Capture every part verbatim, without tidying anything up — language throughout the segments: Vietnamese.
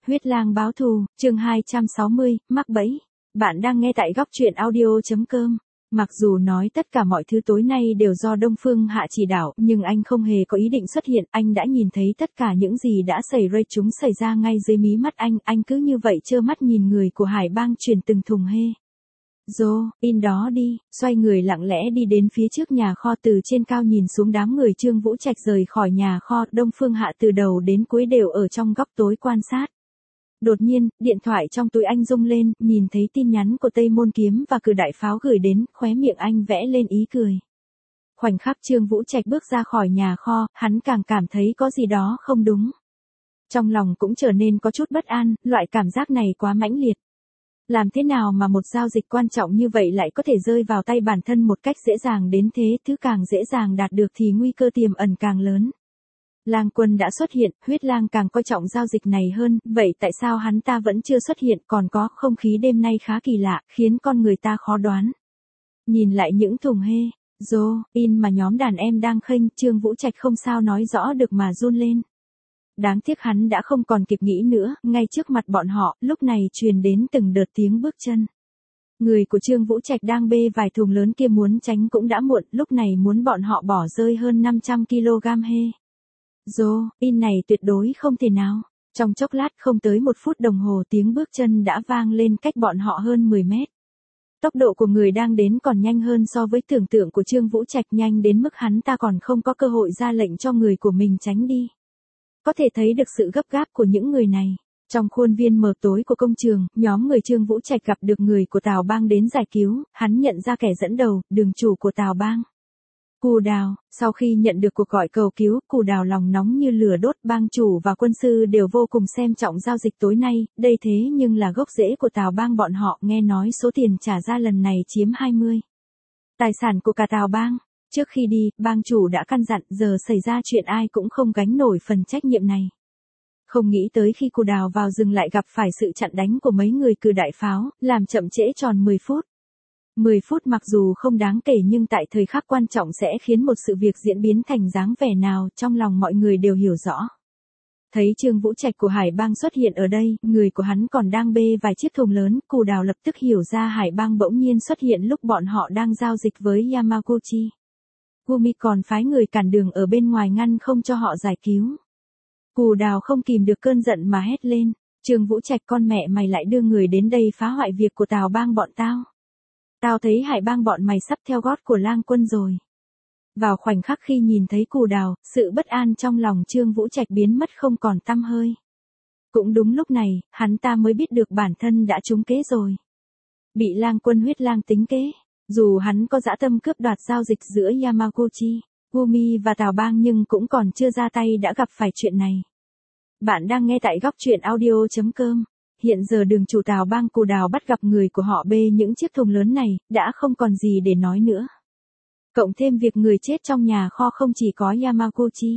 Huyết lang báo thù, chương hai trăm sáu mươi, mắc bẫy. Bạn đang nghe tại góc truyện audio chấm com. Mặc dù nói tất cả mọi thứ tối nay đều do Đông Phương Hạ chỉ đạo, nhưng anh không hề có ý định xuất hiện, anh đã nhìn thấy tất cả những gì đã xảy ra, chúng xảy ra ngay dưới mí mắt anh, anh cứ như vậy trơ mắt nhìn người của Hải Bang chuyển từng thùng hê. Dô, in đó đi, xoay người lặng lẽ đi đến phía trước nhà kho, từ trên cao nhìn xuống đám người Trương Vũ Trạch rời khỏi nhà kho, Đông Phương Hạ từ đầu đến cuối đều ở trong góc tối quan sát. Đột nhiên, điện thoại trong túi anh rung lên, nhìn thấy tin nhắn của Tây Môn Kiếm và Cử Đại Pháo gửi đến, khóe miệng anh vẽ lên ý cười. Khoảnh khắc Trương Vũ Trạch bước ra khỏi nhà kho, hắn càng cảm thấy có gì đó không đúng. Trong lòng cũng trở nên có chút bất an, loại cảm giác này quá mãnh liệt. Làm thế nào mà một giao dịch quan trọng như vậy lại có thể rơi vào tay bản thân một cách dễ dàng đến thế, thứ càng dễ dàng đạt được thì nguy cơ tiềm ẩn càng lớn. Lang Quân đã xuất hiện, Huyết Lang càng coi trọng giao dịch này hơn, vậy tại sao hắn ta vẫn chưa xuất hiện, còn có không khí đêm nay khá kỳ lạ, khiến con người ta khó đoán. Nhìn lại những thùng hê, dô, in mà nhóm đàn em đang khênh, Trương Vũ Trạch không sao nói rõ được mà run lên. Đáng tiếc hắn đã không còn kịp nghĩ nữa, ngay trước mặt bọn họ, lúc này truyền đến từng đợt tiếng bước chân. Người của Trương Vũ Trạch đang bê vài thùng lớn kia muốn tránh cũng đã muộn, lúc này muốn bọn họ bỏ rơi hơn năm trăm ki lô gam hê. Dô, in này tuyệt đối không thể nào. Trong chốc lát không tới một phút đồng hồ tiếng bước chân đã vang lên cách bọn họ hơn mười mét. Tốc độ của người đang đến còn nhanh hơn so với tưởng tượng của Trương Vũ Trạch, nhanh đến mức hắn ta còn không có cơ hội ra lệnh cho người của mình tránh đi. Có thể thấy được sự gấp gáp của những người này. Trong khuôn viên mờ tối của công trường, nhóm người Trương Vũ Trạch gặp được người của Tào Bang đến giải cứu, hắn nhận ra kẻ dẫn đầu, đường chủ của Tào Bang. Cù Đào, sau khi nhận được cuộc gọi cầu cứu, Cù Đào lòng nóng như lửa đốt, bang chủ và quân sư đều vô cùng xem trọng giao dịch tối nay, đây thế nhưng là gốc rễ của Tào Bang bọn họ, nghe nói số tiền trả ra lần này chiếm hai mươi. Tài sản của cả Tào Bang. Trước khi đi, bang chủ đã căn dặn giờ xảy ra chuyện ai cũng không gánh nổi phần trách nhiệm này. Không nghĩ tới khi Cù Đào vào rừng lại gặp phải sự chặn đánh của mấy người Cử Đại Pháo, làm chậm trễ tròn mười phút. mười phút mặc dù không đáng kể nhưng tại thời khắc quan trọng sẽ khiến một sự việc diễn biến thành dáng vẻ nào, trong lòng mọi người đều hiểu rõ. Thấy Trương Vũ Trạch của Hải Bang xuất hiện ở đây, người của hắn còn đang bê vài chiếc thùng lớn, Cù Đào lập tức hiểu ra Hải Bang bỗng nhiên xuất hiện lúc bọn họ đang giao dịch với Yamaguchi. Gumi còn phái người cản đường ở bên ngoài ngăn không cho họ giải cứu. Cù Đào không kìm được cơn giận mà hét lên, Trương Vũ Trạch, con mẹ mày lại đưa người đến đây phá hoại việc của Tào Bang bọn tao. Tao thấy Hải Bang bọn mày sắp theo gót của Lang Quân rồi. Vào khoảnh khắc khi nhìn thấy Cù Đào, sự bất an trong lòng Trương Vũ Trạch biến mất không còn tăm hơi. Cũng đúng lúc này, hắn ta mới biết được bản thân đã trúng kế rồi. Bị Lang Quân Huyết Lang tính kế. Dù hắn có dã tâm cướp đoạt giao dịch giữa Yamaguchi, Gumi và Tào Bang nhưng cũng còn chưa ra tay đã gặp phải chuyện này. Bạn đang nghe tại góc truyện audio chấm com. Hiện giờ đường chủ Tào Bang Cù Đào bắt gặp người của họ bê những chiếc thùng lớn này, đã không còn gì để nói nữa. Cộng thêm việc người chết trong nhà kho không chỉ có Yamaguchi,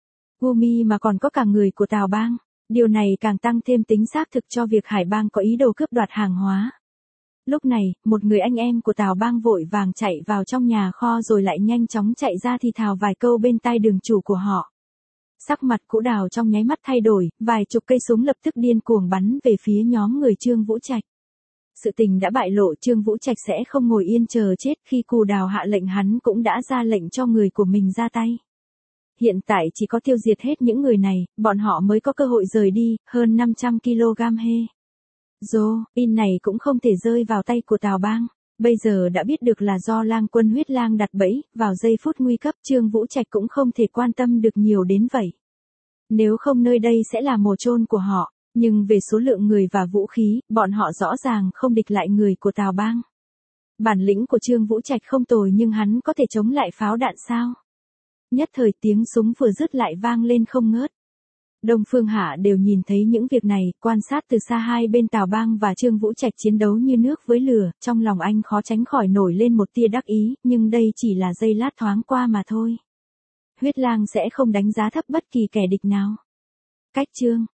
Gumi mà còn có cả người của Tào Bang. Điều này càng tăng thêm tính xác thực cho việc Hải Bang có ý đồ cướp đoạt hàng hóa. Lúc này, một người anh em của Tào Bang vội vàng chạy vào trong nhà kho rồi lại nhanh chóng chạy ra thì thào vài câu bên tai đường chủ của họ. Sắc mặt Cù Đào trong nháy mắt thay đổi, vài chục cây súng lập tức điên cuồng bắn về phía nhóm người Trương Vũ Trạch. Sự tình đã bại lộ, Trương Vũ Trạch sẽ không ngồi yên chờ chết, khi Cù Đào hạ lệnh hắn cũng đã ra lệnh cho người của mình ra tay. Hiện tại chỉ có tiêu diệt hết những người này, bọn họ mới có cơ hội rời đi, hơn năm trăm ki lô gam hê. Dô, in này cũng không thể rơi vào tay của Tào Bang. Bây giờ đã biết được là do Lang Quân Huyết Lang đặt bẫy, vào giây phút nguy cấp Trương Vũ Trạch cũng không thể quan tâm được nhiều đến vậy. Nếu không nơi đây sẽ là mồ chôn của họ, nhưng về số lượng người và vũ khí, bọn họ rõ ràng không địch lại người của Tào Bang. Bản lĩnh của Trương Vũ Trạch không tồi nhưng hắn có thể chống lại pháo đạn sao? Nhất thời tiếng súng vừa dứt lại vang lên không ngớt. Đông Phương Hạ đều nhìn thấy những việc này, quan sát từ xa hai bên Tào Bang và Trương Vũ Trạch chiến đấu như nước với lửa, trong lòng anh khó tránh khỏi nổi lên một tia đắc ý, nhưng đây chỉ là giây lát thoáng qua mà thôi. Huyết Lang sẽ không đánh giá thấp bất kỳ kẻ địch nào. Cách chương